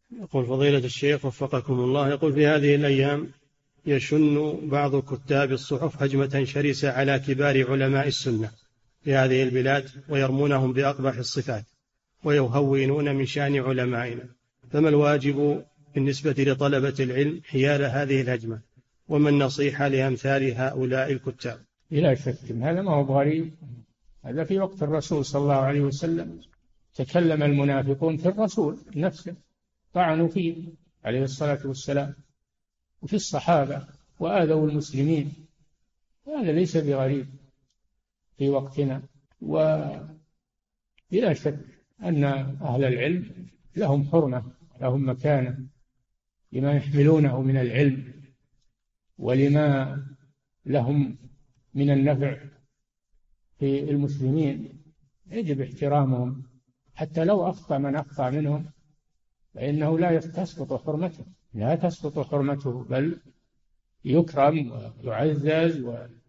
يقول فضيلة الشيخ وفقكم الله، يقول في هذه الأيام يشن بعض كتاب الصحف هجمة شرسة على كبار علماء السنة في هذه البلاد ويرمونهم بأقبح الصفات ويهونون من شأن علمائنا، فما الواجب بالنسبة لطلبة العلم حيال هذه الهجمة، وما النصيحة لأمثال هؤلاء الكتاب؟ بلا شك هذا ما هو غريب، هذا في وقت الرسول صلى الله عليه وسلم تكلم المنافقون في الرسول نفسه، طعنوا فيه عليه الصلاة والسلام وفي الصحابة وآذوا المسلمين، هذا ليس بغريب في وقتنا. وبلا شك أن أهل العلم لهم حرمة، لهم مكانة لما يحملونه من العلم ولما لهم من النفع في المسلمين، يجب احترامهم حتى لو أخطأ من أخطأ منهم، فإنه لا تسقط حرمته، لا تسقط حرمته، بل يكرم ويعزز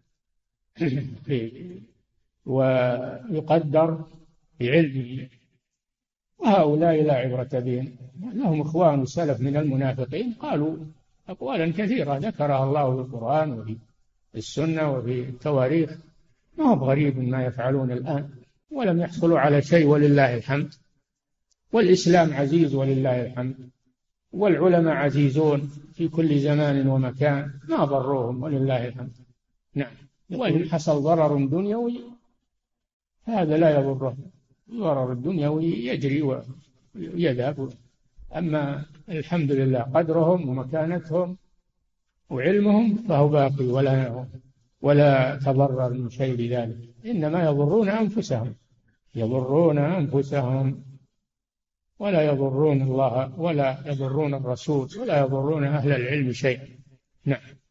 ويقدر بعلمه. وهؤلاء لا عبرة بهم، لهم إخوان سلف من المنافقين قالوا أقوالا كثيرة ذكرها الله في القرآن وفي السنة وفي التواريخ، ما هو غريب ما يفعلون الآن، ولم يحصلوا على شيء ولله الحمد، والإسلام عزيز ولله الحمد، والعلماء عزيزون في كل زمان ومكان، ما ضروهم ولله الحمد. نعم، وإن حصل ضرر دنيوي هذا لا يضره، الضرر الدنيوي يجري ويذهب، أما الحمد لله قدرهم ومكانتهم وعلمهم فهو باقي ولا تضرر من شيء بذلك، إنما يضرون أنفسهم، يضرون أنفسهم ولا يضرون الله ولا يضرون الرسول ولا يضرون أهل العلم شيئا. نعم.